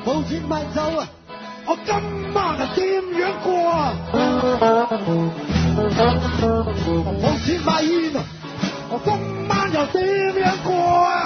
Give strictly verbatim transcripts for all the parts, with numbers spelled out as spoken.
冇錢買酒啊！我今晚係點樣過啊？冇錢買煙啊！我今晚又點樣過啊？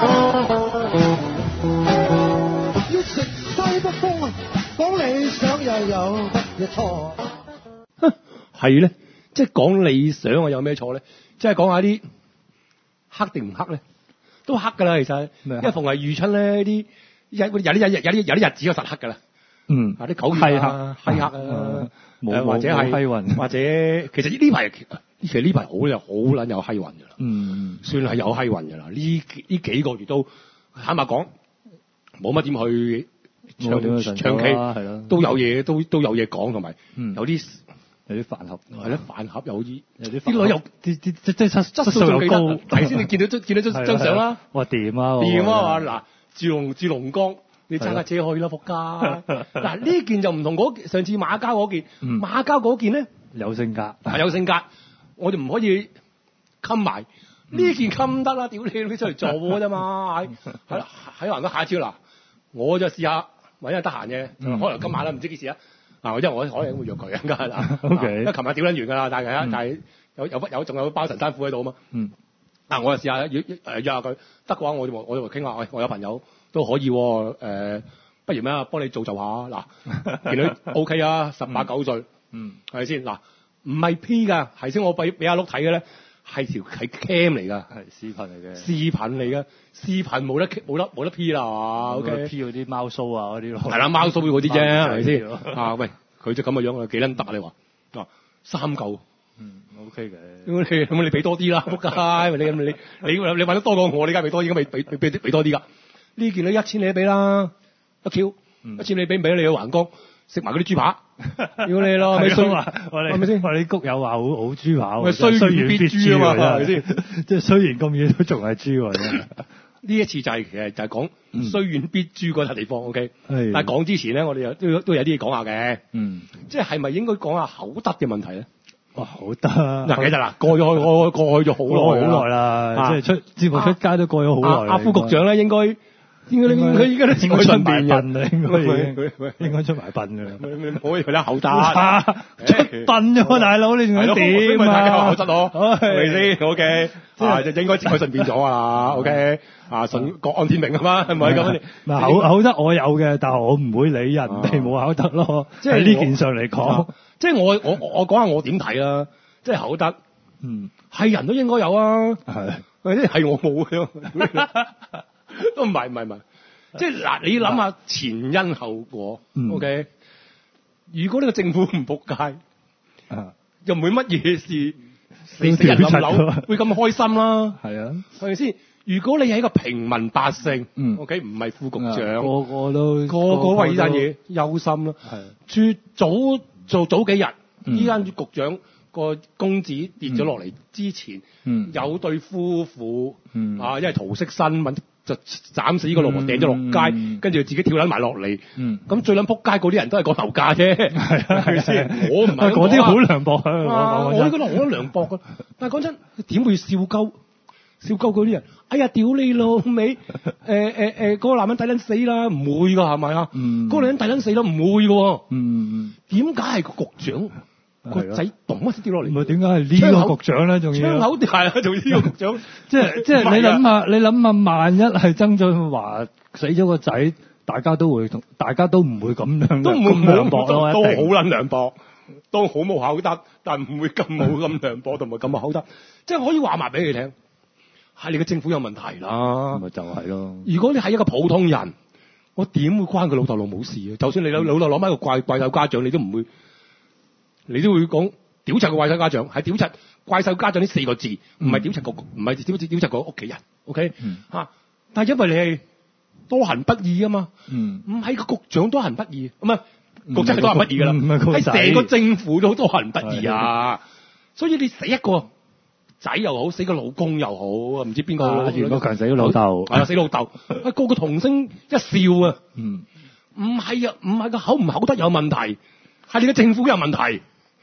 要食西北風啊！講理想又有乜嘢錯？ 係咧，即係講理想啊，有咩錯咧？即係講下啲黑定唔黑咧，都黑噶啦，其實。因為逢係遇親咧啲有有啲有有啲有啲日子就實黑噶啦。 嗯。 啊啲九月啊，閪黑啊， 冇或者係閪運， 或者其實呢排其實呢排好有好撚有閪運噶啦。 嗯。 算係有閪運噶啦，呢呢幾個月都坦白講冇乜點去唱唱 K，係咯，都有嘢都都有嘢講，同埋有啲。有啲飯盒，係咯，飯盒有啲，有啲啲女又啲啲即即質質素又高。睇先，你見到見到張張相啦，哇掂啊，掂啊嘛！嗱，住龍住龍崗，你揸架車去啦，仆街！嗱呢件就唔同嗰上次馬交嗰件，馬交嗰件咧有性格， 係有性格，我哋唔可以冚埋呢件冚得啦，屌你你出嚟做啫嘛！喺喺喺橫都下朝嗱，我就試下揾日得閒嘅，可能今晚啦，唔知幾時啊！啊！因為我可能會約佢啊，梗係啦。O K。因為琴日屌撚完㗎啦，但係、嗯、但係有有有仲有包神山虎喺度啊嘛。嗯。啊！我就試下約約誒約下佢，得嘅話我就我就傾下，喂，我有朋友都可以誒、呃，不如咩啊？幫你造就下嗱，見到 O K 啊，十八九歲，嗯，係咪先？嗱，唔係 P 㗎，係先我俾俾阿碌睇嘅咧，係條係 cam 嚟㗎，係視頻嚟嘅，視頻嚟嘅，視頻冇得冇得冇得 P 啦，係嘛 ？O K，P 嗰啲貓鬚啊嗰啲咯，係啦，貓鬚嗰啲啫，係咪先？啊，喂，佢就咁嘅樣啊，幾撚得啊？你話啊，三嚿，嗯 ，O K 嘅，咁你咁你俾多啲啦，仆街，你你你你你揾得多過我，你梗係俾多啲，咁咪俾俾俾俾多啲㗎？呢件都一千你都俾啦，一 Q，一千你俾唔俾你去橫江食埋嗰啲豬扒？屌你咯，咪衰話，係咪先？我哋啲谷友話好好豬扒，咪雖遠必誅啊嘛，係咪先？即係雖然咁遠都仲係豬喎。呢一次就係其實就係講雖遠必誅嗰笪地方 ，OK。但係講之前咧，我哋有都都有啲嘢講下嘅。嗯。即係係咪應該講下口德嘅問題咧？哇，口德嗱，其實嗱，過咗過過去咗好耐好耐啦，即係出節目出街都過咗好耐。阿副局長咧應該。應該佢依家都應該出埋殯嘅，應該已經應該出埋殯嘅啦。唔可以佢啦口德，出殯啫喎，大佬你仲想點啊？口德咯，係咪先？O K，啊就應該自己順便咗啊。O K，啊順國安天命啊嘛，係咪咁？嗱口口德我有嘅，但係我唔會理人哋冇口德咯。即係呢件上嚟講，即係我我我講下我點睇啦。即係口德，嗯，係人都應該有啊。係，即係係我冇嘅。都唔係唔係唔係，即係嗱，你諗下前因後果、嗯、，OK？如果呢個政府唔仆街，啊、又唔會乜嘢事，死死人冧樓，會咁開心啦？係啊，係咪先？如果你係一個平民百姓、嗯、，OK？唔係副局長，個個都個個為呢單嘢憂心啦。係，住早做早幾日，呢間局長個公子跌咗落嚟之前，嗯、有對夫婦、嗯、啊，因為桃色新聞。就斬死呢個老婆掟咗落街，嗯、跟住自己跳撚埋落嚟。咁、嗯、最撚撲街嗰啲人都係講樓價啫，係咪先？我唔係嗰啲好涼薄啊！我呢覺得我都涼薄㗎。但係講真，點會笑鳩笑鳩嗰啲人？哎呀，屌你老味！誒誒誒，嗰個男人抵撚死啦，唔會㗎係咪啊？嗰、嗯、個女人抵撚死啦，唔會㗎。嗯，點解係個局長？個仔咚一聲跌落嚟，唔係點解係呢個局長咧？仲要槍口係啊，仲要呢個局長，即係即係你諗下，你諗下，萬一係曾俊華死咗個仔，大家都會同，大家都唔會咁樣，都唔會咁涼薄咯，都好撚涼薄，都好冇口德，但唔會咁冇咁涼薄同埋咁冇口德，即係可以話埋俾你聽，係你嘅政府有問題啦，咪就係咯。如果你係一個普通人，我點會關佢老豆老母事啊？就算你老老豆攞埋一個怪怪獸家長，你都唔會。你都會講屌柒個怪獸家長，係屌柒怪獸家長呢四個字，唔係屌柒個，唔係屌柒屌柒個屋企人 ，OK？嚇、嗯啊，但係因為你係多行不義啊嘛，唔係個局長多行不義，唔係局長係多行不義噶啦，係成個政府都多行不義啊！所以你死一個仔又好，死個老公又好，唔知邊個袁國強死咗老豆，係啊死老豆，啊個個同聲一笑啊！唔係啊，唔係個口唔口德有問題，係你嘅政府有問題。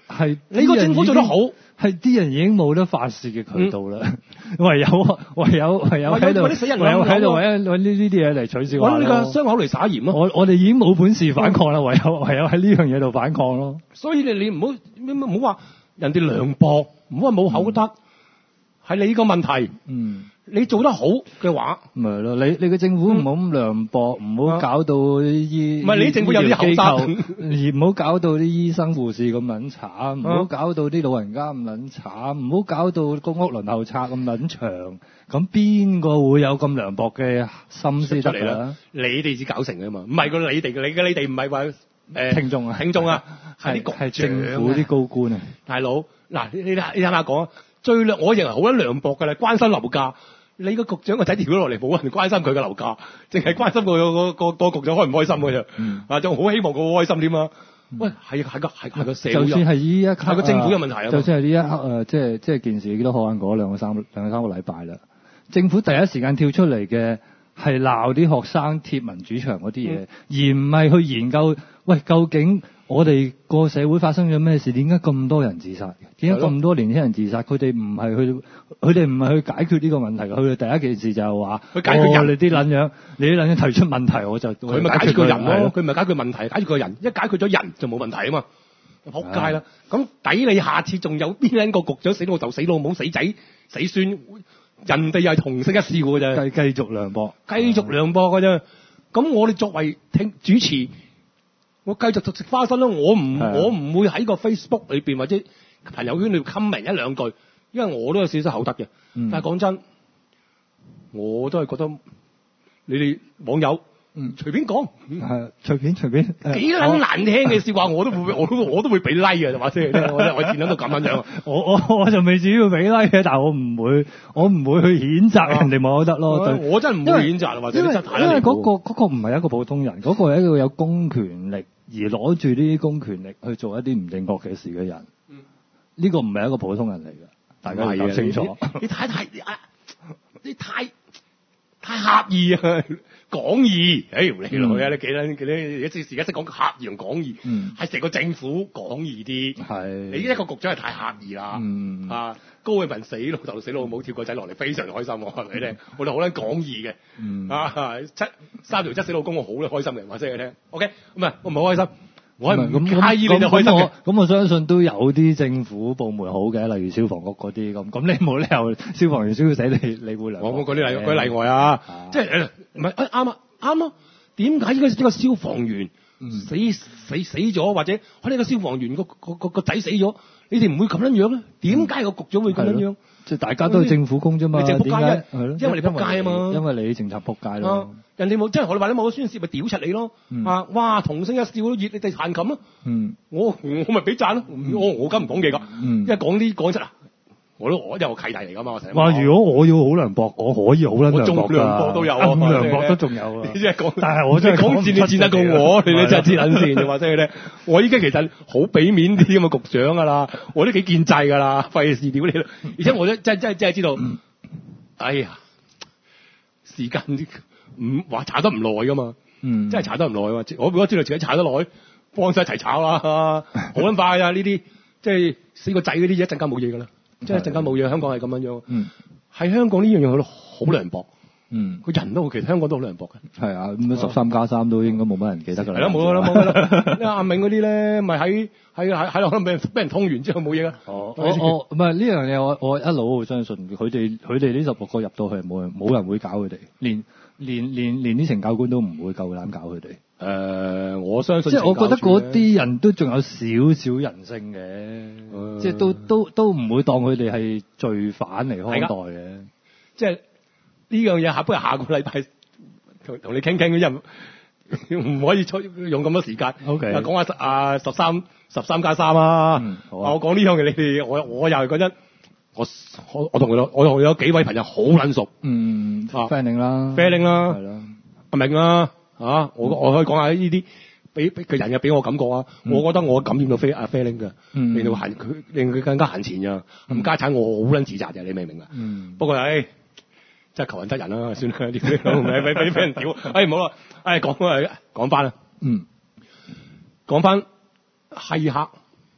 係你個政府做得好， 係啲人已經冇得發泄嘅渠道啦、嗯，唯有唯有唯有喺度，唯有喺度揾揾呢呢啲嘢嚟取笑揾呢個傷口嚟撒鹽咯。 我我哋已經冇本事反抗啦，唯有唯有喺呢樣嘢度反抗咯。 所以你你唔好唔好話人哋涼薄，唔好話冇口德，係、嗯、你個問題。嗯。你做得好嘅話， 咪係咯？你你嘅政府唔好咁涼薄，唔、嗯、好搞到啲醫唔係你政府有啲口德， 而唔好搞到啲醫生護士咁撚慘，唔好搞到啲老人家咁撚慘，唔好搞到公屋輪候冊咁撚長。咁邊個會有咁涼薄嘅心思出嚟啦？ 你哋至搞成嘅嘛？唔係個你哋，你嘅你哋唔係話誒聽眾啊， 聽眾啊，係啲係政府啲高官啊， 大佬嗱，你你你聽下講，最涼我認為好撚涼薄㗎啦，關心樓價。你個局長個仔調咗落嚟，冇人關心佢嘅樓價，淨係關心個個個個局長開唔開心㗎啫。嗯，啊，仲好希望佢好開心添啊！喂，係係個係係個社會， 就算係呢一刻， 係個政府嘅問題啊！ 就算係呢一刻誒，即係即係件事都可能過兩個三兩個三個禮拜啦。政府第一時間跳出嚟嘅係鬧啲學生貼民主牆嗰啲嘢，嗯、而唔係去研究喂究竟我哋個社會發生咗咩事？點解咁多人自殺？點解咁多年輕人自殺？佢哋唔係去，佢哋唔係去解決呢個問題嘅。佢哋第一件事就係話， 去解決人。 哦、你啲撚樣，你啲撚樣提出問題，我就佢咪解決個人咯。佢咪解決問題，解決個人。一解決咗人就冇問題啊嘛。仆街啦！咁抵你下次仲有邊一個局長死老豆、死老母、死仔、死孫？人哋又係同色一笑嘅啫。 繼繼續涼薄， 繼續涼薄嘅啫。咁我哋作為聽主持。我繼續食花生啦！我唔我唔會喺個 Facebook 裏邊或者朋友圈裏 comment 一兩句，因為我都有少少口德嘅。嗯、但係講真，我都係覺得你哋網友嗯隨便講， 係隨便隨便幾撚難聽嘅説話，我都會我都我都會俾 like 嘅，話先我我見到到咁樣樣。 我我我就未至於要俾 like 嘅，但係我唔會我唔會去譴責人哋冇口德咯。 我，我真係唔會譴責，或者真係因為嗰、嗰個嗰、嗰個唔係一個普通人，嗰、嗰個係一個有公權力。而攞住呢啲公權力去做一啲唔正確嘅事嘅人，呢、嗯呢個唔係一個普通人嚟嘅，大家要搞清楚。 你，你太太啊，你太太狹義啊，講義，哎，你來啊，你幾撚幾撚？而家時而家識講狹義同講義，係成個政府講義啲。係你一個局長係太狹義啦，嗯、啊，高永文死老豆死老母跳個仔落嚟，非常開心喎，係咪咧？我哋好撚講義嘅，嗯、啊，七三條七死老公，我好撚開心嘅，話聲你聽。OK，唔係我唔係好開心。我係唔介意你就開心嘅。 咁我相信都有啲政府部門好嘅，例如消防局嗰啲咁。咁你冇理由消防員燒死你，你會涼薄。 我嗰啲例嗰啲例外啊，啊即係唔係啱啊啱啊？點解呢個呢個消防員死、嗯、死死咗，或者可能呢個消防員個個個個仔死咗，你哋唔會咁樣樣咧？點解個局長會咁樣樣？ 即係大家都係政府工啫嘛， 你政府仆街係咯， 因為你仆街啊嘛， 因為你政策仆街咯。啊、 人哋冇，即係我哋話你冇宣泄，咪屌柒你咯。嗯、啊，哇，同聲一笑都熱，你哋彈琴咯。嗯，我我咪俾讚咯。我我梗唔講嘢㗎，嗯、因為講啲講出啊。我都我有個契弟嚟㗎嘛，我成日話如果我要好涼薄，我可以好撚涼薄㗎， 涼薄都有啊， 涼薄都仲有啊。 你真係講， 但係我真係講戰你戰得過我，你你真係知撚線嘅話真係咧。我依家其實好俾面啲咁嘅局長㗎啦，我都幾建制㗎啦，費事屌你啦。而且我都真真真係知道，嗯、哎呀，時間唔話查得唔耐㗎嘛，嗯、真係查得唔耐啊嘛。我如果知道自己查得耐，幫晒一齊炒啦，好撚快啊！呢啲即係死個仔嗰啲一陣間冇嘢㗎啦。即係陣間冇嘢，香港係咁樣樣。嗯，喺香港呢樣嘢佢都好涼薄。嗯，個人都其實香港都好涼薄嘅。係啊，咁十三加三都應該冇乜人記得㗎啦。係啦，冇啦，冇啦。阿明嗰啲咧，咪喺喺喺喺度俾人俾人通完之後冇嘢啦。哦，我我唔係呢樣嘢，我我一路好相信佢哋佢哋呢十六個入到去冇人冇人會搞佢哋，連連連連啲懲教官都唔會夠膽搞佢哋。誒、呃，我相信即係我覺得嗰啲人都仲有少少人性嘅，呃、即係都都都唔會當佢哋係罪犯嚟看待嘅。即係呢樣嘢下不如下個禮拜同同你傾傾，因為唔可以用咁多時間。O K，講下啊十三十三加三啊，嗯、好啊我講呢樣嘢，你哋我我又係覺得我我我同佢我同佢有幾位朋友好撚熟。嗯 friend 啦 friend 啦，係啦，阿明啦。啊！我我可以講下呢啲俾俾個人嘅俾我感覺啊！嗯、我覺得我感染到飛阿飛玲嘅，嗯、令到閒佢令佢更加閒錢啊！咁、嗯、家產我好撚自責嘅，你明唔明啊？嗯、不過誒，真係求人得人啦、啊，算啦，啲俾俾俾俾人屌，誒唔好啦，誒講啊講翻啦，嗯，講翻閪客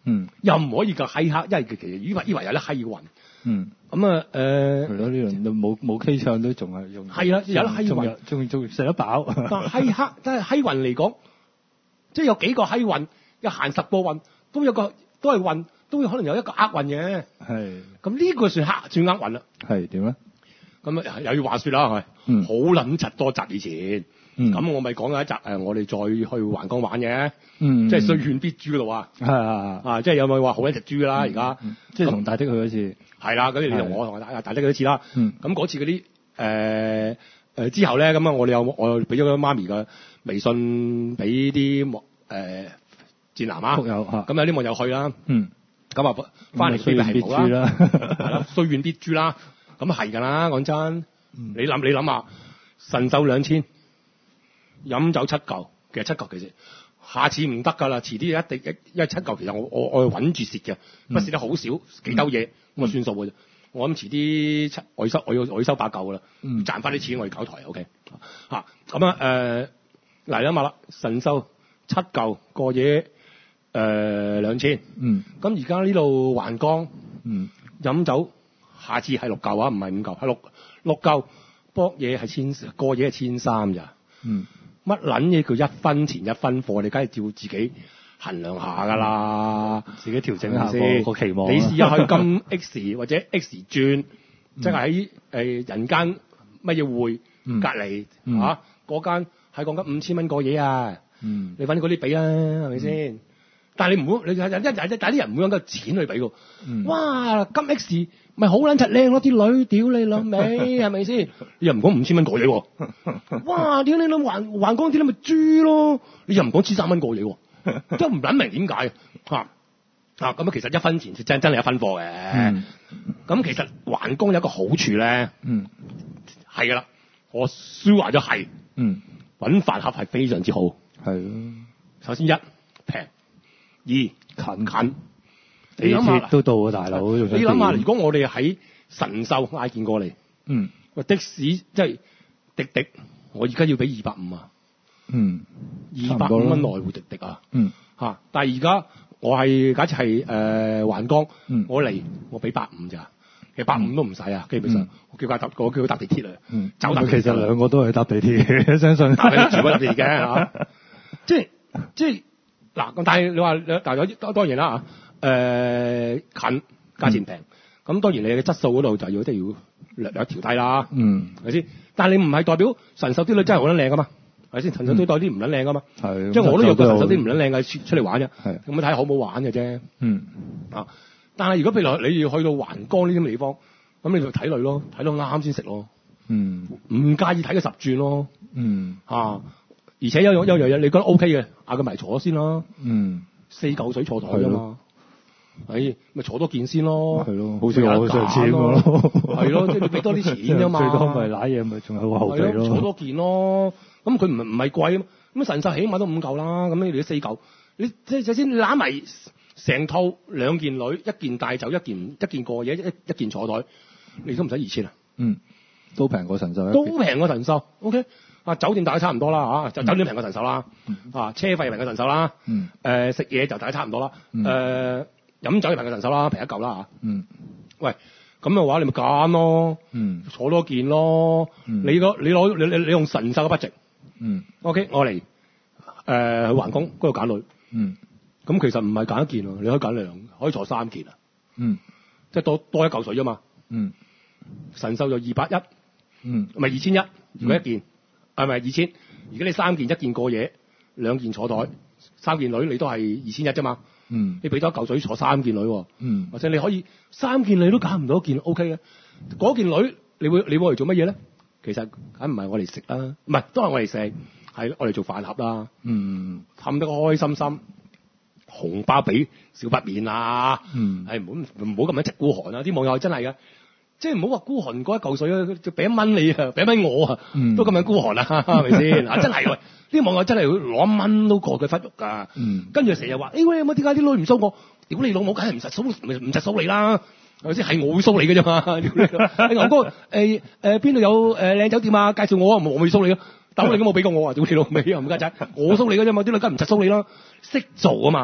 嗯， 又唔可以夠閪黑，因為其實以為以為有啲閪運。 嗯， 咁啊誒， 係咯，呢輪都冇冇 K 唱都仲係用。 係啦，有啲閪運， 仲仲食得飽。 但係閪黑，真係閪運嚟講，即係有幾個閪運，有行十個運，都有個都係運，都有可能有一個厄運嘅。 係。 咁呢個算黑算厄運啦。 係點咧？ 咁啊又要話説啦，係嗯好撚柒多集以前。 嗯， 咁我咪講咗一集誒，我哋再去橫江玩嘅， 嗯， 即係雖遠必誅嗰度啊， 係啊啊，即係有冇話好一隻豬啦？而家即係同大的去嗰次， 係啦，咁你同我同大大的去一次啦， 嗯， 咁嗰次嗰啲誒誒之後咧，咁啊我哋有我又俾咗媽咪嘅微信俾啲誒戰男啊， 朋友嚇， 咁有啲網友去啦， 嗯， 咁啊翻嚟飛係冇啦，係啦，雖遠必誅啦，咁係㗎啦，講真，你諗你諗下，神獸兩千。飲酒七嚿，其實七嚿其實下次唔得㗎啦，遲啲一定一因為七嚿其實我我我係穩住蝕嘅，不過蝕得好少幾兜嘢，咁啊算數嘅啫。我諗遲啲七我要收我要我要收把嚿㗎啦， 嗯、 賺翻啲錢我要搞台 OK 嚇咁啊誒嗱你諗下啦，神獸七嚿過夜誒兩千， 嗯， 咁而家呢度橫江嗯飲酒下次係六嚿啊，唔係五嚿係六六嚿，博嘢係千過夜係千三咋， 嗯。 乜撚嘢叫一分錢一分貨？你梗係照自己衡量下㗎啦， 自己調整下個個期望。 你試下去金 X 或者 X 轉，嗯、即係喺誒人間乜嘢匯隔離嚇嗰間係講緊五千蚊個嘢啊！ 嗯， 你揾嗰啲俾啦，係咪先？嗯、但係你唔好，你一一但啲人唔會用個錢去俾㗎。 嗯、 哇！金 X 咪好撚柒靚咯，啲女屌你老味係咪先？你又唔講五千蚊個嘢喎？哇！屌你老橫橫江啲你咪豬咯！你又唔講千三蚊個嘢喎？真唔撚明點解啊？啊咁啊！其實一分錢真真係一分貨嘅。咁、嗯、其實橫江有一個好處咧， 嗯，係噶啦，我説話咗係， 嗯， 揾飯盒係非常之好， 係咯。 首先一平，二近近。 你諗下都到啊，大佬！ 你諗下，如果我哋喺神獸嗌見過嚟， 嗯， 喂的士即係滴滴，我而家要俾二百五啊， 嗯， 二百五蚊來回滴滴啊， 嗯， 嚇！但係而家我係假設係誒橫江， 嗯， 我嚟我俾百五咋，其實百五都唔使啊，基本上我叫佢搭我叫佢搭地鐵啊， 嗯， 走搭。 其實兩個都係搭地鐵，相信搭地鐵住嗰地嘅嚇，即係即係嗱咁，但係你話但係有當然啦嚇。誒、呃、近價錢平，咁、嗯、當然你嘅質素嗰度就要即係要略略調低啦， 嗯， 係咪先？但係你唔係代表神獸啲女真係好撚靚噶嘛，係咪先？神獸啲代啲唔撚靚噶嘛，係，即係我都有個神獸啲唔撚靚嘅出出嚟玩啫，係，咁睇下好唔好玩嘅啫，嗯，啊，但係如果譬如你要去到橫江呢啲咁嘅地方，咁你就睇女咯，睇到啱先食咯，嗯，唔介意睇個十轉咯，嗯，啊，而且有有有樣嘢你覺得 O K 嘅，嗌佢埋坐先啦，嗯，四嚿水坐台啫嘛。係咪坐多件先咯？係咯，好似我上次咁咯。係咯，即係你俾多啲錢啫嘛。最多咪揦嘢，咪仲有個後備咯。坐多件咯。咁佢唔唔係貴啊嘛。咁神獸起碼都五嚿啦。咁你哋都四嚿。你即係首先揦埋成套兩件女，一件帶走，一件一件過夜，一一件坐台，你都唔使二千啊。嗯，都平過神獸。都平過神獸。O K。啊，酒店大家差唔多啦嚇，就酒店平過神獸啦。啊，車費平過神獸啦。嗯。誒，食嘢就大家差唔多啦。誒。飲酒就平過神獸啦，平一嚿啦嚇。嗯。喂，咁嘅話你咪揀咯。嗯。坐多件咯。嗯。你個你攞你你你用神獸嘅 budget。嗯。O K，我嚟誒去橫江嗰度揀女。嗯。咁其實唔係揀一件喎，你可以揀兩，可以坐三件啊。嗯。即係多多一嚿水啫嘛。嗯。神獸就二百一。嗯。唔係二千一，如果一件，係咪二千？如果你三件，一件過夜，兩件坐台，三件女你都係二千一啫嘛。嗯，你俾多一嚿水坐三件女喎，嗯，或者你可以三件你都揀唔到一件 O K 嘅，嗰件女你會你會嚟做乜嘢咧？其實梗唔係我嚟食啦，唔係都係我嚟食，係我嚟做飯盒啦，嗯，氹得開開心心，紅包俾少不免啦，嗯，係唔好唔好咁樣直孤寒啊！啲網友真係噶，即係唔好話孤寒嗰一嚿水啊，就俾一蚊你啊，俾一蚊我啊，嗯、都咁樣孤寒啊，係咪先？啊，真係喂！啲網友真係會攞一蚊都過佢忽肉㗎，嗯、跟住成日話：誒喂，有冇點解啲女唔騷我？屌你老母，梗係唔實騷，唔唔實騷你啦，係咪先？係我會騷你嘅啫嘛！屌你，你牛哥誒誒邊度有誒靚、呃、酒店啊？介紹我啊，我會騷你咯。但係你都冇俾過我啊！屌你老味啊，唔該仔，我騷你嘅啫嘛，啲女梗唔實騷你啦，識做啊嘛。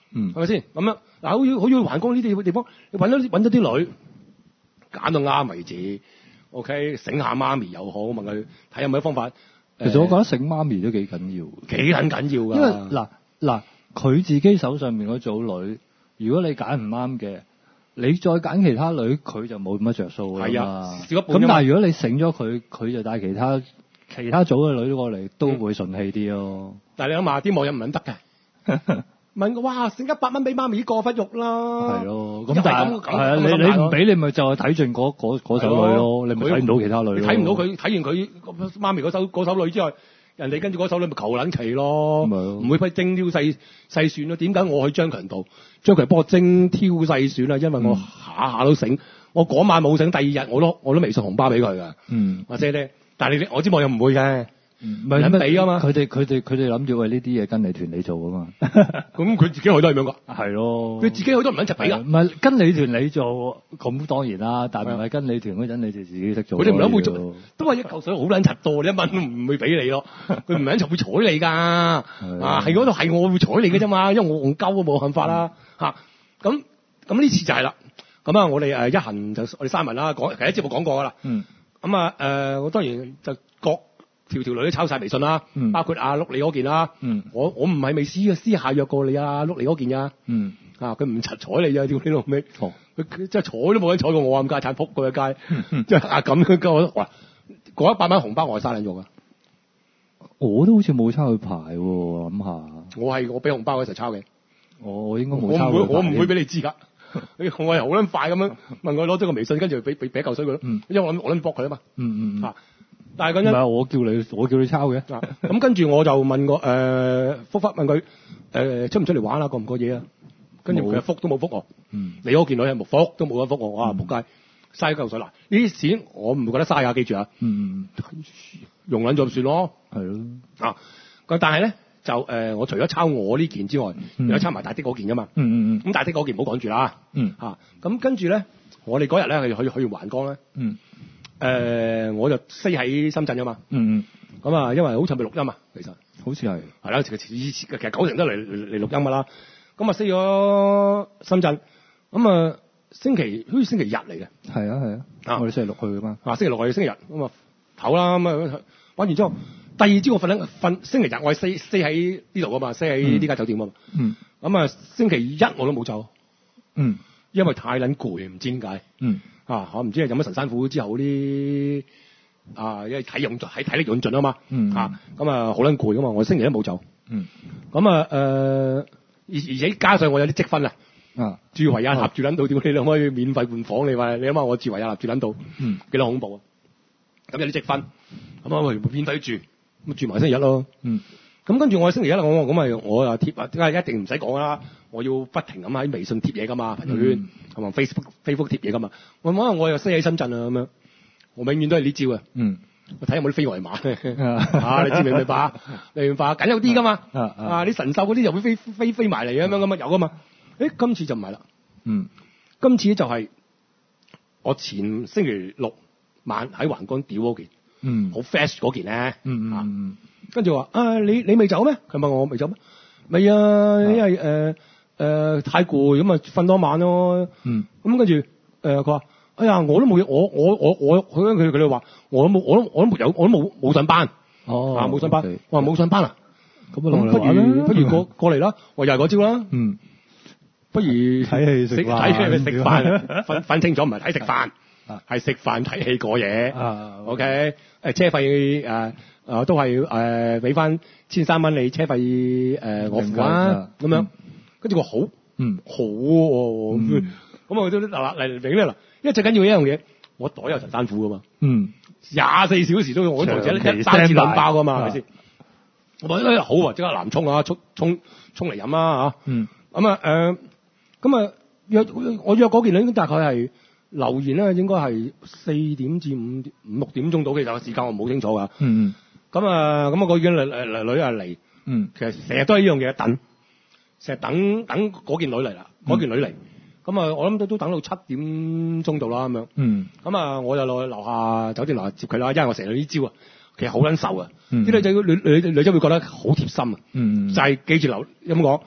嗯， 係咪先？咁樣嗱，好似好似環江呢啲地方，你揾到揾到啲女，揀到啱為止。OK，醒下媽咪又好，問佢睇下有冇啲方法。 其實我覺得醒媽咪都幾緊要， 幾撚緊要㗎。 因為嗱嗱，佢自己手上面嗰組女，如果你揀唔啱嘅，你再揀其他女，佢就冇乜着數㗎嘛。 係啊，少一半。 咁但係如果你醒咗佢，佢就帶其他其他組嘅女過嚟，都會順氣啲咯。 嗯、但係你諗下，啲網友唔撚得嘅。問我哇，剩一百蚊俾媽咪過忽肉啦， 係咯，咁但係係啊，你你你唔俾你咪就係睇盡嗰嗰嗰首女咯，你咪睇唔到其他女， 睇唔到佢睇完佢媽咪嗰首嗰首女之外，人哋跟住嗰首女咪求撚其咯，唔會批精挑細細選咯。點解我去張強度，張強幫我精挑細選啊？因為我下下都醒，我嗰晚冇醒，第二日我都我都微信紅包俾佢噶，嗯，或者咧，但係你我知網友唔會嘅。唔係諗俾啊嘛！佢哋佢哋佢哋諗住喂呢啲嘢跟你團你做啊嘛！ 咁佢自己去都係咁樣㗎。係咯，佢自己去都唔撚柒俾㗎。 唔係跟你團你做，咁當然啦。但係唔係跟你團嗰陣，你哋自己識做。 佢哋唔撚會做，都話一嚿水好撚柒多，你一蚊都唔會俾你咯。佢唔撚柒會睬你㗎。啊，係嗰度係我會睬你嘅啫嘛，因為我戇鳩都冇辦法啦。嚇，咁咁呢次就係啦。咁啊，我哋誒一行就我哋三文啦，講第一節目講過㗎啦。嗯。咁啊誒，我當然就各條條女都抄晒微信啦，嗯、包括阿碌你嗰件啦。嗯、我我唔係未私私下約過你啊，碌你嗰件呀。嗯、啊，佢唔柒睬你啊，屌你老味。佢佢真係睬都冇人睬過我啊！咁家產撲佢嘅街，即係啊咁嘅我哇，嗰一百蚊紅包我係嘥撚咗㗎。 我都好似冇抄佢牌喎，諗下。 我係我俾紅包嗰時候抄嘅。 我我應該冇抄佢牌。 我唔會我唔會俾你知㗎。我係好撚快咁樣問佢攞咗個微信，跟住俾俾俾一嚿水佢咯。嗯、因為我諗我諗搏佢啊嘛。嗯嗯嗯。啊但係嗰陣唔係我叫你，我叫你抄嘅。咁、啊、跟住我就問過誒，復復問佢誒、呃、出唔出嚟玩啊？過唔過夜啊？跟住佢復都冇復我。嗯，你嗰件女係冇復都冇得復我。我話仆街，嘥嚿水嗱。呢啲錢我唔會覺得嘥啊，記住啊。嗯嗯，用撚咗就算咯。係咯。啊，咁但係咧就誒、呃，我除咗抄我呢件之外，有、嗯、抄埋大的嗰件噶嘛。嗯嗯嗯。咁大的嗰件唔好講住啦。嗯。嚇、啊，咁跟住咧，我哋嗰日咧去去去完環江咧。嗯。誒、呃，我就飛喺深圳㗎嘛。嗯嗯。咁啊，因為好似咪錄音啊，其實好似係係啦，其實其實九成都嚟嚟錄音㗎啦。咁啊，飛咗深圳，咁啊星期好似星期日嚟嘅。係啊係啊。啊，我哋星期六去㗎嘛。啊，星期六我哋星期日，咁啊唞啦，咁啊玩完之後，第二朝我瞓喺瞓星期日，我係 stay stay 喺呢度㗎嘛，stay 喺呢間酒店㗎嘛。嗯。咁啊，星期一我都冇走。嗯。因為太撚攰，唔知點解。嗯。啊！我唔知係飲咗神山虎之後啲啊，因為體用盡，喺體力用盡啊嘛。嗯。啊，咁啊好撚攰噶嘛，我星期一冇走。嗯。咁啊誒，而而且加上我有啲積分啊。啊。住維也納住撚到，屌你可唔可以免費換房？你話你諗下，我住維也納住撚到，嗯，幾多恐怖啊！咁有啲積分，咁啊免費住，咁住埋星期一咯。嗯。咁跟住我星期一啦，我咁咪我啊貼啊，點解一定唔使講啦？我要不停咁喺微信貼嘢噶嘛，朋友圈同埋 Facebook Facebook 貼嘢噶嘛。我可能我又飛喺深圳啊咁樣，我永遠都係呢招啊。嗯，我睇有冇啲飛外碼啊，你知唔明白？你明白？梗有啲噶嘛。啊啊！你神獸嗰啲又會飛飛飛埋嚟咁樣咁啊有噶嘛？誒，今次就唔係啦。嗯，今次就係我前星期六晚喺橫江屌嗰件，嗯，好 fresh 嗰件咧。嗯嗯。跟住話啊，你你未走咩？佢問我未走咩？未啊，因為誒誒太攰，咁啊瞓多晚咯。嗯。咁跟住誒佢話，哎呀，我都冇嘢，我我我我佢佢佢哋話，我都冇，我都我都冇有，我都冇冇上班。哦。啊，冇上班。我話冇上班啊。咁啊，不如不如過過嚟啦。我又係嗰招啦。嗯。不如睇戲食睇戲食飯，分分清楚唔係睇食飯，係食飯睇戲過夜。啊。OK。誒車費誒。啊，都係誒俾翻千三蚊你車費誒、呃、我付啊咁樣，跟住我好，嗯好喎、啊，咁、嗯、我都嗱嗱嚟嚟咧嗱，因為最緊要一樣嘢，我袋有陳山虎噶嘛，嗯，廿四小時都用我袋仔一三至兩包噶嘛，係咪先？我話咧好啊，即刻南沖啊，沖沖沖嚟飲啊嚇，嗯，咁啊誒，咁啊、呃、約我約嗰件咧，大概係留言咧，應該係四點至五五六點鐘到，其實個時間我唔好清楚噶，嗯嗯。咁啊，咁啊，嗰件女女女啊嚟，嗯，其實成日都係呢樣嘢等，成日等等嗰件女嚟啦，嗰、嗯、件女嚟，咁啊，我諗都都等到七點鐘到啦咁樣，嗯，咁啊，我就落去樓下酒店樓下接佢啦，因為我成日呢招啊，其實好撚受啊，啲、嗯、女仔女女女仔會覺得好貼心啊，嗯，就係、是、記住留咁講，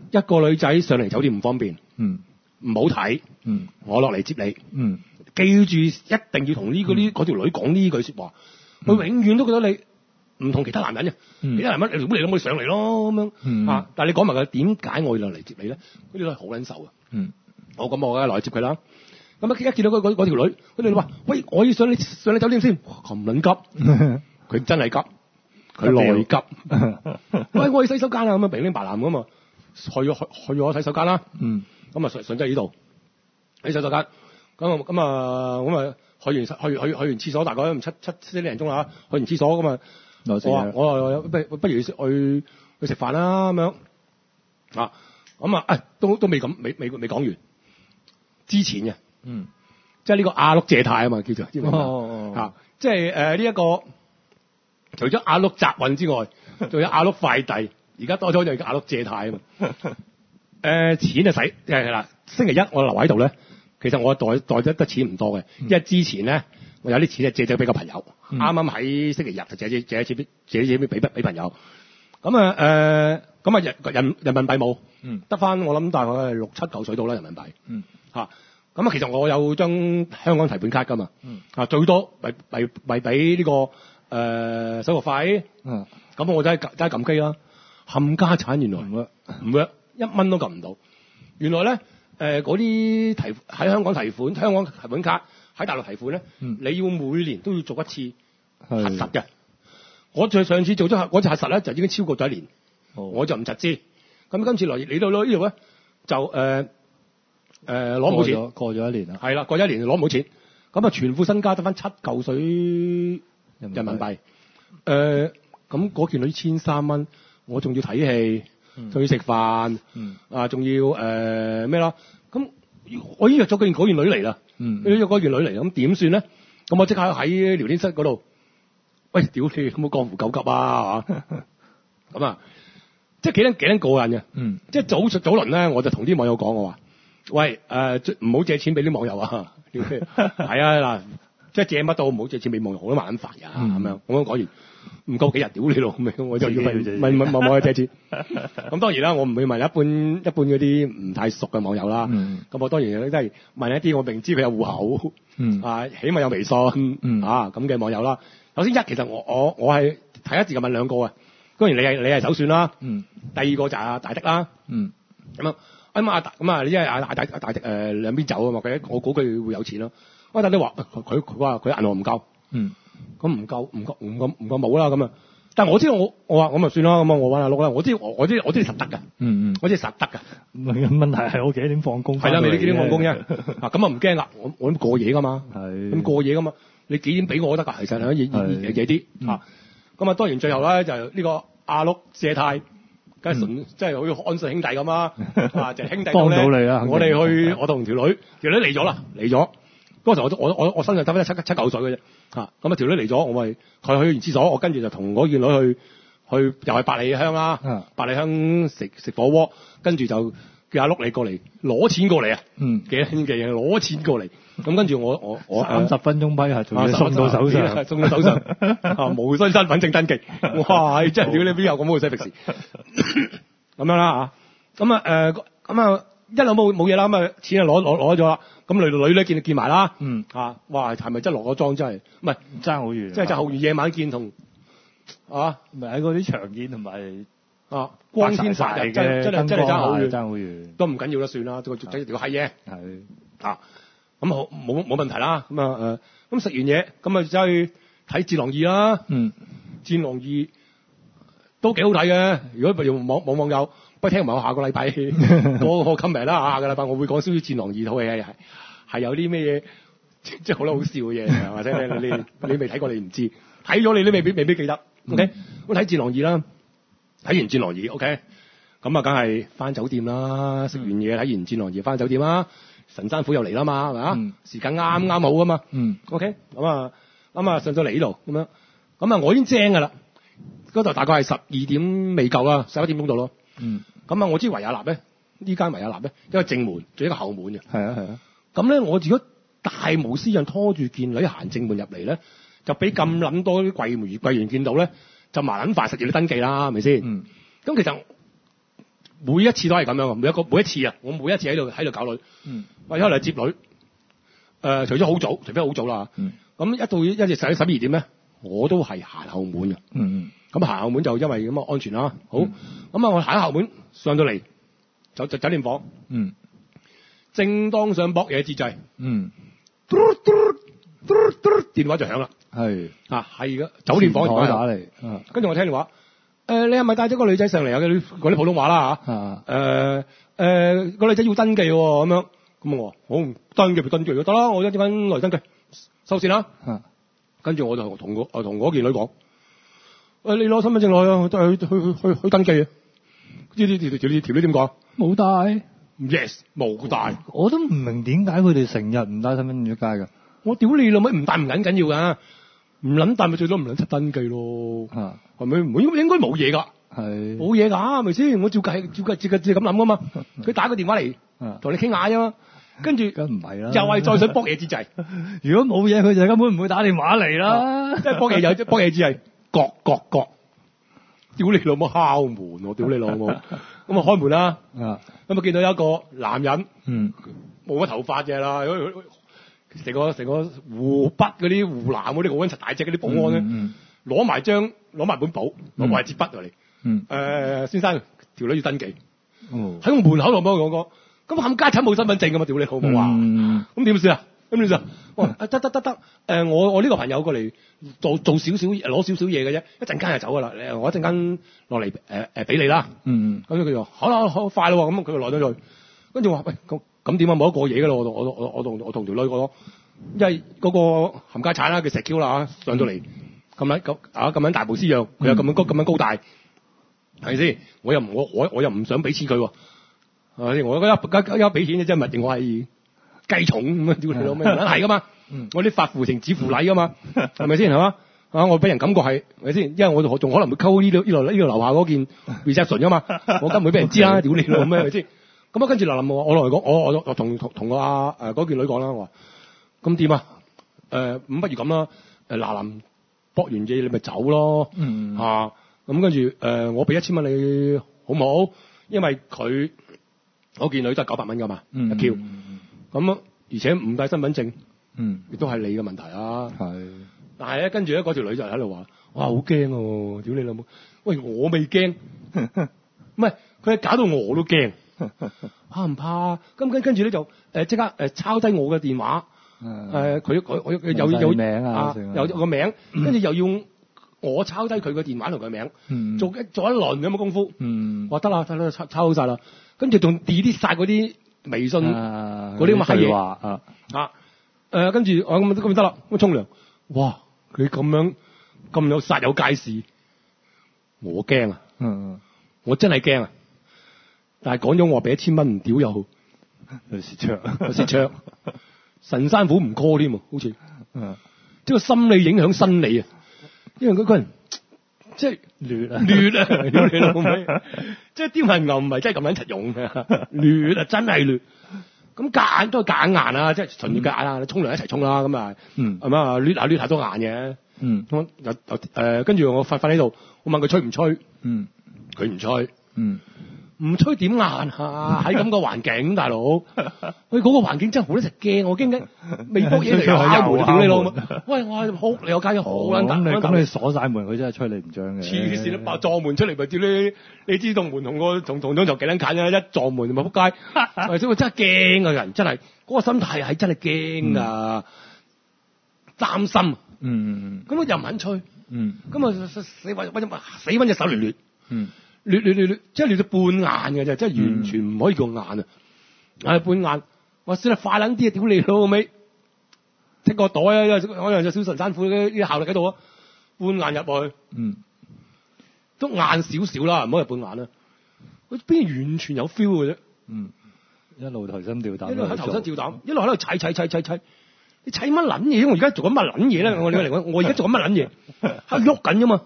一個女仔上嚟酒店唔方便， 嗯唔好睇， 嗯我落嚟接你。 嗯記住一定要同呢個呢嗰條女講呢句説話，佢永遠都覺得你唔同其他男人嘅， 嗯其他男人你嚟你咁咪上嚟咯咁樣、 嗯啊！但係你講埋佢點解我要落嚟接你咧？嗰啲女好撚受啊！ 嗯我咁我梗係落嚟接佢啦。咁一見到嗰嗰條女，佢哋話：喂，我要上你上你酒店先，咁撚急，佢真係急，佢內急。喂，我去洗手間啊！咁啊，平拎白藍咁嘛，去咗去去咗洗手間啦。 嗯咁啊上上咗呢度喺洗手間，咁啊咁啊咁啊去完去去去完廁所，大概七七七零鐘啦，去完廁所咁啊，我話我話不如不如去去食飯啦咁樣啊，咁啊誒都都未咁未未未講完，之前嘅。 嗯， 即係呢個阿碌借貸啊嘛，叫做知唔知哦啊？即係誒呢一個，除咗阿碌集運之外，仲有阿碌快遞，而家多咗就係阿碌借貸啊嘛。誒、呃、錢就使係啦，星期一我留喺度咧，其實我袋袋得得錢唔多嘅，因為之前咧我有啲錢係借咗俾個朋友，啱啱喺星期日就借借借一錢借借俾俾俾朋友。咁啊誒咁啊人人人民幣冇，得翻我諗大概係六七嚿水到啦人民幣。 嗯嚇。咁啊，其實我有張香港提款卡噶嘛， 嗯、 啊最多咪咪咪俾呢個誒、呃、手續費，咁、 嗯、 我真係真係撳機啦，冚家產原來唔 work 唔 work 一蚊都撳唔到，原來咧誒嗰啲提喺香港提款，香港提款卡喺大陸提款咧， 嗯、 你要每年都要做一次核係實嘅，我最上次做咗嗰次核實咧就已經超過咗一年， 哦、 我就唔實知，咁今次來嚟到呢度咧就誒。呃誒攞冇錢， 過咗一年啦， 係啦，過咗一年攞冇錢，咁啊全副身家得翻七嚿水人民幣，誒咁嗰件女千三蚊，我仲要睇戲，仲、嗯、要食飯， 嗯、 啊仲要誒咩啦？咁我已經約咗嗰件嗰件女嚟啦， 嗯、 約嗰件女嚟，咁點算咧？咁我即刻喺聊天室嗰度，喂，屌你，咁冇江湖救急啊，係嘛？咁啊，即係幾撚幾撚過癮嘅， 嗯、 即係早早輪咧，我就同啲網友講我話。喂，誒唔好借錢俾啲網友啊！係啊嗱，即係借乜都唔好借錢俾網友，好多麻撚煩㗎咁樣。我咁講完，唔夠幾日屌你咯咁樣，我就要問問問網友借錢。咁當然啦，我唔會問一般一般嗰啲唔太熟嘅網友啦。咁、嗯、我當然都係問一啲我明知佢有戶口， 嗯、 啊起碼有微信、嗯、啊咁嘅網友啦。首先一其實我我我係睇一字就問兩個啊。當然你係你係首選啦。 嗯、第二個就係阿大的啦。咁、 嗯、 樣。咁啊咁啊，你因為阿阿大阿大誒、呃、兩邊走啊嘛，佢我估佢會有錢咯。喂，但你話佢佢話佢銀行唔夠， 嗯， 咁唔夠唔夠唔夠唔夠冇啦咁啊！但係我知道我我話咁咪算啦，咁啊我揾阿碌啦。我知我我知我知實得㗎， 嗯嗯， 我知實得㗎。 問題係我幾點放工？ 係啦，你幾點放工啫？啊咁啊唔驚啦，我我過夜㗎嘛， 係咁過夜㗎嘛，你幾點俾我得㗎？其實係夜夜夜啲嚇。咁啊當然最後咧就呢個阿碌借貸。梗係純，嗯、即係好似安信兄弟咁啊！啊，就係、兄弟幫到你啦。 我哋去，我同條女，條女嚟咗啦，嚟咗。嗰時候我我我我身上得翻七七嚿水嘅啫。嚇，咁啊條女嚟咗，我咪佢去完廁所，我跟住就同嗰件女去去又係百里香啦。 嗯、 百里香食食火鍋，跟住就叫阿碌你過嚟攞錢過嚟啊！ 嗯， 幾幾嘢攞錢過嚟。咁跟住我我我三十分鐘批核，仲要送到手上， 啊、送到手上啊！無需身份證登記，哇！真係屌你邊有咁好嘅 service 咁樣啦嚇，咁啊誒咁啊一路冇冇嘢啦，咁啊錢就攞攞攞咗啦，咁女女咧見見埋啦， 嗯啊，哇係咪真係落咗妝真係？唔係爭好遠， 即係就後夜晚見同啊， 咪喺嗰啲場見同埋啊光天化日真真係真係爭好遠， 爭好遠， 都唔緊要啦，算啦，個仔條閪嘢係啊。咁冇冇冇問題啦，咁啊誒，咁食完嘢，咁啊走去睇《戰狼二》啦， 嗯， 《戰狼二》都幾好睇嘅。如果譬如網網網友，不如聽埋我下個禮拜個個 comment 啦，下個禮拜我會講少少《戰狼二》套戲係係有啲咩嘢，即係好多好笑嘅嘢，或者你你你未睇過你唔知，睇咗你都未必未必記得。OK，咁睇《戰狼二》啦，睇完《戰狼二》OK，咁啊梗係翻酒店啦，食完嘢睇完《戰狼二》翻酒店啦。神山虎又嚟啦嘛，係咪啊？嗯、時間啱啱好噶嘛。 嗯。 OK，咁啊，咁啊上到嚟呢度咁樣，咁啊我已經精噶啦。嗰度大概係十二點未夠啦，十一點鐘到咯。 嗯。 咁啊，我知維也納咧，呢間維也納咧，一個正門，仲有一個後門嘅。 係啊係啊。 咁咧，我如果大無私人拖住件女行正門入嚟咧，就俾咁撚多啲櫃員櫃員見到咧，就麻撚快實要你登記啦，係咪先？嗯。咁其實每一次都係咁樣，每一個每一次啊，我每一次喺度喺度搞女， 嗯， 或者嚟接女，誒、呃，除咗好早，除非好早啦， 嗯， 咁一到一直十一十二點咧，我都係行後門嘅， 嗯嗯， 咁行後門就因為咁啊安全啦，好，咁啊、嗯、我行後門上到嚟，就就酒店房， 嗯， 正當上搏嘢之際， 嗯， 嘟嘟嘟嘟電話就響啦， 係啊係嘅，酒店房電話打嚟，啊， 跟住我聽電話。誒、呃，你係咪帶咗個女仔上嚟啊？嗰啲嗰啲普通話啦嚇。 啊， 誒誒，個女仔要登記喎，咁樣。咁我話好登記咪登記就得啦，我一陣間嚟登記，收線啦。 啊， 跟住我就同個誒同嗰件女講：誒、呃，你攞身份證落去啊，去去去去去登記啊。呢啲條條條條呢點講冇帶。 ？Yes，冇帶。 我都唔明點解佢哋成日唔帶身份證出街㗎。 我屌你老味，唔帶唔緊緊要㗎，唔撚帶咪最多唔撚出登記咯。 啊， 係咪？唔應應該冇嘢㗎。 係。 冇嘢㗎，係咪先？我照計照計照計照咁諗㗎嘛。佢打個電話嚟啊， 同你傾下啫嘛。跟住梗唔係啦。 又係再想搏嘢之際。 如果冇嘢，佢就根本唔會打電話嚟啦。 即係搏嘢有搏嘢之際，各各各。屌你老母敲門我屌你老母。咁啊開門啦。 啊。 咁啊見到有一個男人。 嗯。 冇乜頭髮嘅啦，成個成個湖北嗰啲湖南嗰啲好撚大隻嗰啲保安咧，攞埋張攞埋本簿，攞埋支筆嚟。誒、 嗯呃，先生條女要登記。喺、 哦、 我門口度幫我講講，咁冚家鏟冇身份證㗎嘛，屌你老母啊！咁點算啊？咁點算啊？我話得得得得，誒我我呢個朋友過嚟做做少少攞少少嘢嘅啫，一陣間就走㗎啦。我一陣間落嚟誒誒俾你啦。 嗯， 咁佢就話好啦，好快啦喎，咁佢就來咗去。跟住我話喂，咁咁點啊？冇得過夜㗎啦！我我我我同我同條女講，因為嗰個冚家鏟啦，叫石 Q 啦嚇，上到嚟咁樣咁啊咁樣大步思樣，佢又咁樣高咁樣高大，係咪先？我又唔我我我又唔想俾錢佢喎，係咪先？我一一一俾錢嘅即係咪定我係雞蟲咁啊？屌你老味，係噶嘛？我啲發乎情止乎禮噶嘛，係咪先係嘛？啊！我俾人感覺係係咪先？因為我仲仲可能會溝呢度呢度呢度樓下嗰件 reception 噶嘛，我梗唔會俾人知啦！屌你老咩係咪先？咁啊，跟住嗱諗我，我落嚟講，我我我同同同個阿誒嗰件女講啦，我話咁點啊？誒、呃、咁不如咁啦，誒嗱臨搏完嘢你咪走咯， 嗯嚇咁跟住誒我俾一千蚊你好唔好？因為佢嗰件女都係九百蚊噶嘛， 嗯、 一 Q，咁而且唔帶身份證， 嗯， 亦都係你嘅問題啊。 係， 但係咧跟住咧嗰條女就喺度話：哇好驚喎！屌你老母！喂我未驚，唔係佢係搞到我都驚。怕唔怕？咁跟跟住咧就誒即刻誒抄低我嘅電話，誒佢佢我有有名啊， 有個名，跟住又要我抄低佢嘅電話同佢名， 嗯、做一做一輪咁嘅功夫， 嗯， 話得啦得啦抄抄好晒啦，跟住仲 delete 晒嗰啲微信嗰啲咁嘅閪嘢啊啊誒跟住我咁咁得啦，咁沖涼，哇佢咁樣咁有煞有介事，我驚啊， 嗯， 我真係驚啊！但係講咗我話俾一千蚊唔屌又好蝕卓， 蝕卓，神山虎唔 call 添喎，好似， 嗯， 即係個心理影響生理啊，因為嗰個人即係劣啊， 劣啊，屌你老味，即係刁民牛唔係真係咁撚柒用嘅，劣啊真係劣，咁夾硬都係夾硬硬啊，即係純粹夾硬啊，沖涼一齊沖啦，咁啊，嗯，係嘛，劣下劣下都硬嘅， 嗯， 咁又又誒跟住我瞓瞓喺度，我問佢吹唔吹， 嗯， 佢唔吹， 嗯。 唔吹點硬啊！喺咁個環境，大佬，喂嗰、嗰個環境真係好得食驚，我驚緊未卜嘢嚟敲門，屌你老母！喂，我係好你個街好撚大， 咁你咁你鎖晒門，佢真係吹你唔脹嘅。 黐線啦！撞門出嚟咪屌你！你知道門同個同同張床幾撚近啊？一撞門咪撲街，係所以真係驚啊！人真係嗰、嗰個心態係真係驚㗎，擔心。 嗯， 咁我又唔肯吹。 嗯， 咁啊死揾揾死揾隻手嚟攣。 嗯。 攣攣攣攣，即係攣到半硬嘅啫，即係完全唔可以叫硬啊！係、嗯、半硬，我算啦，快撚啲啊！屌你老味，剔個袋啊！因為我有隻小神山虎嘅啲效力喺度啊，半硬入去， 嗯， 都硬少少啦，唔好係半硬啦。佢邊完全有 feel 嘅啫， 嗯，一路提心吊膽， 一路喺頭身吊膽，一路喺度砌砌砌砌砌，你砌乜撚嘢？我而家做緊乜撚嘢咧？我嚟講，我而家做緊乜撚嘢？喺喐緊啫嘛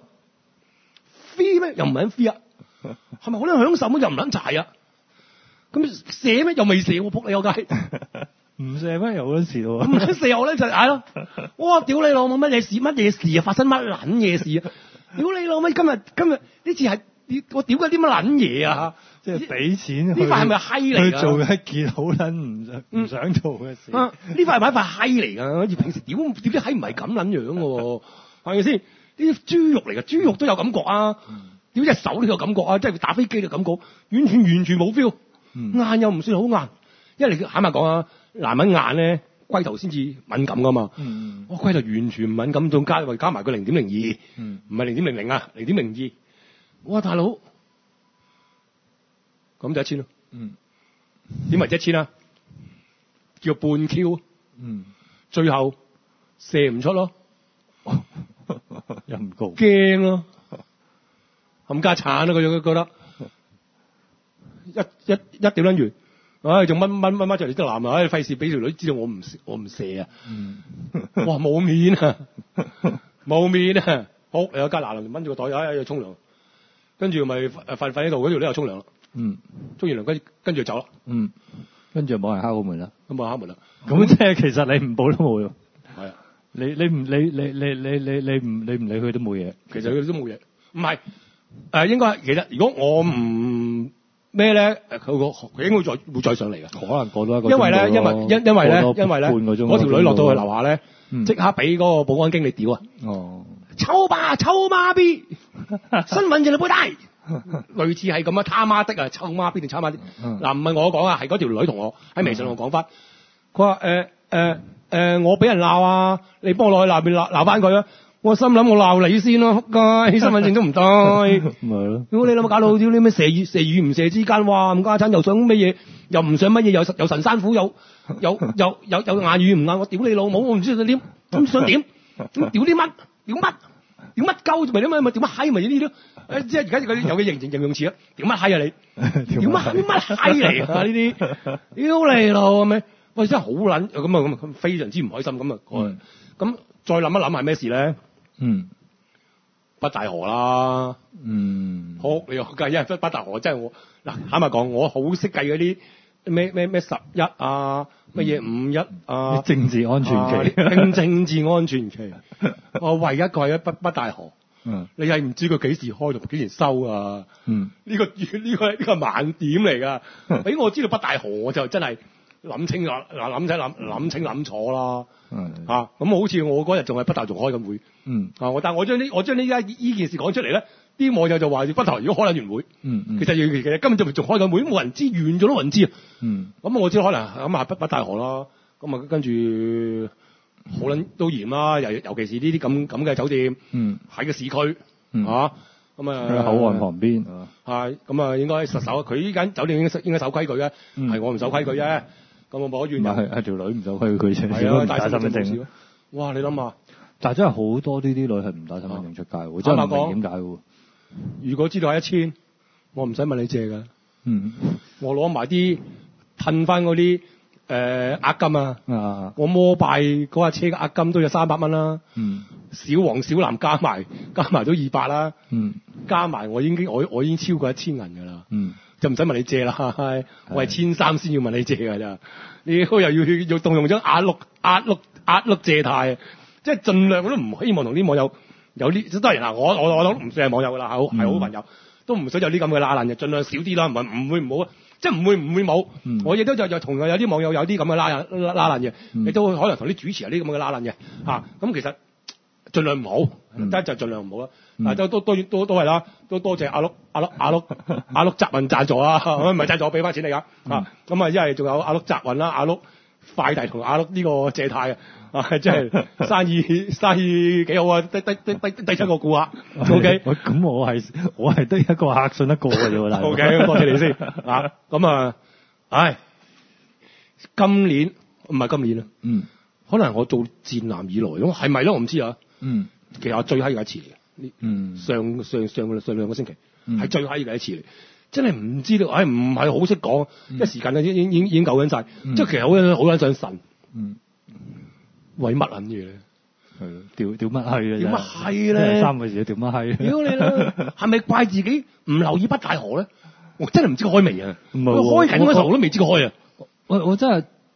，free 咩？又唔係 free 啊？係咪好撚享受咩？又唔撚柴啊！咁射咩？又未射我仆你個街， 唔射咩？又好撚事喎！ 唔射我咧就嗌咯！哇！屌你老母乜嘢事？乜嘢事啊？發生乜撚嘢事啊？屌你老母！今日今日呢次係啲我屌緊啲乜撚嘢啊！ 即係俾錢呢塊係咪閪嚟㗎？ 去做一件好撚唔想唔想做嘅事。 啊！呢塊係咪一塊閪嚟㗎？好似平時屌屌啲閪唔係咁撚樣嘅喎，係咪先？呢啲豬肉嚟㗎，豬肉都有感覺啊！屌隻手都有感覺啊！即係打飛機嘅感覺，完全完全冇 feel。硬又唔算好硬，因為你坦白講啊，男人硬咧，龜頭先至敏感㗎嘛。 嗯， 我龜頭完全唔敏感，仲加加埋個零點零二， 嗯， 唔係零點零零啊，零點零二。哇，大佬，咁就一千咯。 嗯， 點為一千啊？叫半 Q。 嗯，最最後射唔出咯， 又唔高， 驚咯，冚家鏟啊！佢佢覺得一一一屌撚完，唉，仲掹掹掹掹出嚟得男啊！唉，費事俾條女知道我唔我唔射啊！ 嗯， 哇，冇面啊，冇面啊！好，有間男人掹住個袋，唉，要沖涼，跟住咪誒瞓瞓喺度，嗰條女又沖涼啦。 嗯， 沖完涼跟跟住走啦。 嗯，跟住冇人敲好門啦。 咁啊敲門啦。 咁即係其實你唔報都冇用。 係啊， 你你唔你你你你你你唔你唔理佢都冇嘢。 其實佢都冇嘢。唔係誒，應該其實如果我唔咩咧，誒佢個佢應該再會再上嚟嘅。 可能過多一個鐘。 因為咧，因為因因為咧，因為咧， 半個鐘嗰條女落到去樓下咧， 嗯即刻俾嗰個保安經理屌啊！ 哦， 臭爸臭媽逼，身份證你冇帶，類似係咁啊！他媽的啊，臭媽逼定臭媽的？ 嗯嗱，唔係我講啊，係嗰條女同我喺微信同我講翻，佢話誒誒誒，我俾人鬧啊，你幫我落去鬧邊鬧鬧翻佢啊！我心諗我鬧你先咯，仆街，身份證都唔帶， 咪係咯。 如果你諗下搞到啲咩射與射與唔射之間，哇！冚家鏟又想乜嘢，又唔想乜嘢，又又神山虎，又又又又又硬與唔硬，我屌你老母，我唔知佢點，咁想點？咁屌啲乜？屌乜？屌乜鳩？咪點咪咪屌乜閪？咪呢啲咯？誒，即係而家嗰啲有嘅形形形容詞啊！屌乜閪啊你？屌乜閪？乜閪嚟啊？呢啲屌你老味！喂，真係好撚咁啊咁，非常之唔開心咁啊！咁再諗一諗係咩事咧？ 嗯， 北大河啦， 嗯， 好你又計，因為北北大河真係我嗱坦白講，我好識計嗰啲咩咩咩十一啊，乜嘢五一啊， 政治安全期， 政政治安全期，我唯一個係北北大河， 嗯， 你係唔知佢幾時開同幾時收啊？ 嗯， 呢個呢個呢個盲點嚟㗎，俾我知道北大河我就真係諗清啦，嗱諗清諗諗清諗楚啦， 嗯， 啊咁好似我嗰日仲係北大仲開緊會。 嗯， 啊！我但係我將呢我將呢家呢件事講出嚟咧，啲網友就話北大河如果開緊完會， 嗯嗯， 其實其實根本就仲開緊會，冇人知，完咗都冇人知啊。 嗯， 咁我知可能咁啊北北大河啦，咁啊跟住好撚都嚴啦，尤尤其是呢啲咁咁嘅酒店， 嗯， 喺個市區， 嗯啊咁啊喺口岸旁邊， 係咁啊應該實守，佢呢間酒店應該應該守規矩嘅，係、 嗯、 我唔守規矩啫。咁我冇得怨人。 唔係係條女唔守規矩啫， 係啊， 帶身份證。 哇！你諗下。 但係真係好多呢啲女係唔帶身份證出街喎，真係唔明點解喎。 如果知道係一千，我唔使問你借㗎。 嗯， 我攞埋啲褪翻嗰啲誒押金啊。 啊， 我摩拜嗰架車嘅押金都有三百蚊啦。 嗯， 小黃小藍加埋加埋都二百啦。 嗯，加埋我已經我我已經超過一千銀㗎啦。 嗯， 就唔使問你借啦。我係千三先要問你借㗎咋。你又要要動用咗壓碌壓碌壓碌借貸。即係盡量我都唔希望同啲網友有啲，當然啦，我我我都唔算係網友㗎啦，係好係好朋友，都唔想有啲咁嘅拉爛嘅，盡量少啲啦，唔係唔會唔好，即係唔會唔會冇。嗯、我亦都就就同有啲網友有啲咁嘅拉拉拉爛嘅，亦、嗯、都可能同啲主持有啲咁嘅拉爛嘅嚇。咁其實盡量唔好，得、嗯、就盡量唔好啦。嗯、啊，都都都都都係啦，都多謝阿碌阿碌阿碌阿碌集運贊助啊，唔係贊助我俾翻錢你㗎啊。咁啊，因為仲有阿碌集運啦，阿碌快遞同阿碌呢個借貸啊。啊！即係生意生意幾好啊！得得得得第七個顧客 ，OK。 咁我係我係得一個客信得過嘅啫喎 ，OK。多謝你先啊！咁啊，唉，今年唔係今年啊，嗯，可能我做戰男以來，咁係咪咧？我唔知啊。嗯，其實我最閪嘅一次嚟嘅，嗯，上上上上兩個星期係、嗯、最閪嘅一次嚟，真係唔知道，唉，唔係好識講，一、嗯、時間已經已經已經夠緊晒，即係其實好好撚想神，嗯。為乜撚嘢咧？ 係咯，屌屌乜閪咧？ 屌乜閪咧？ 三個字屌乜閪？ 屌你啦！係咪怪自己唔留意北大河咧？我真係唔知佢開未啊！佢開緊嗰頭我都未知佢開啊！ 我我真係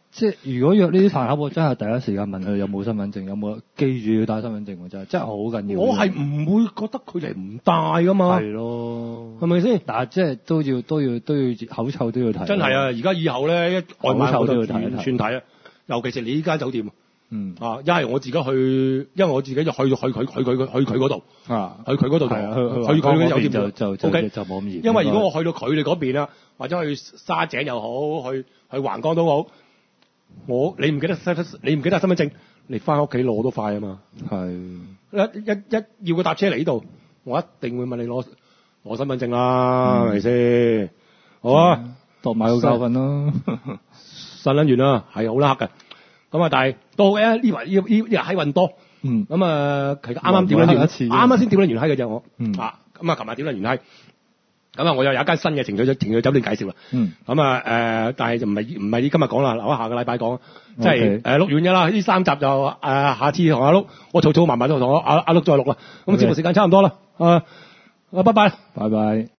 即係如果約呢啲飯盒，我真係第一時間問佢有冇身份證，有冇記住要帶身份證喎，真係真係好緊要。 我係唔會覺得佢哋唔帶噶嘛。 係咯， 係咪先？ 但係即係都要都要都要口臭都要睇。 真係啊！而家以後咧，一外賣口臭我就都要睇一睇完全睇啊。尤其是你呢間酒店。 嗯啊，一係我自己去，因為我自己就去去去佢佢佢去佢嗰度， 啊， 去佢嗰度， 係啊， 去去佢嗰啲酒店就就就 OK 就冇咁嚴。 因為如果我去到佢哋嗰邊啦，或者去沙井又好，去去橫江都好，我你唔記得你唔記得身份證，你翻屋企攞都快啊嘛。 係一一一要佢搭車嚟呢度，我一定會問你攞攞身份證啦，係咪先？好啊， 當買個教訓咯。 新撚完啦，係好啦黑嘅。咁啊，但係都好嘅，呢排呢呢呢日閪運多， 嗯， 咁啊，其實啱啱點撚完一次， 啱啱先點撚完閪嘅啫，我， 嗯啊，咁啊，琴日點撚完閪，咁啊，我又有一間新嘅情趣情趣酒店介紹啦， 嗯， 咁啊，誒，但係就唔係唔係你今日講啦，留下個禮拜講，即係 Okay 誒錄完嘅啦，呢三集就誒下次同阿碌，我儲儲埋埋都同我阿阿碌再錄啦，咁節目時間差唔多啦，啊，啊，拜拜， 拜拜。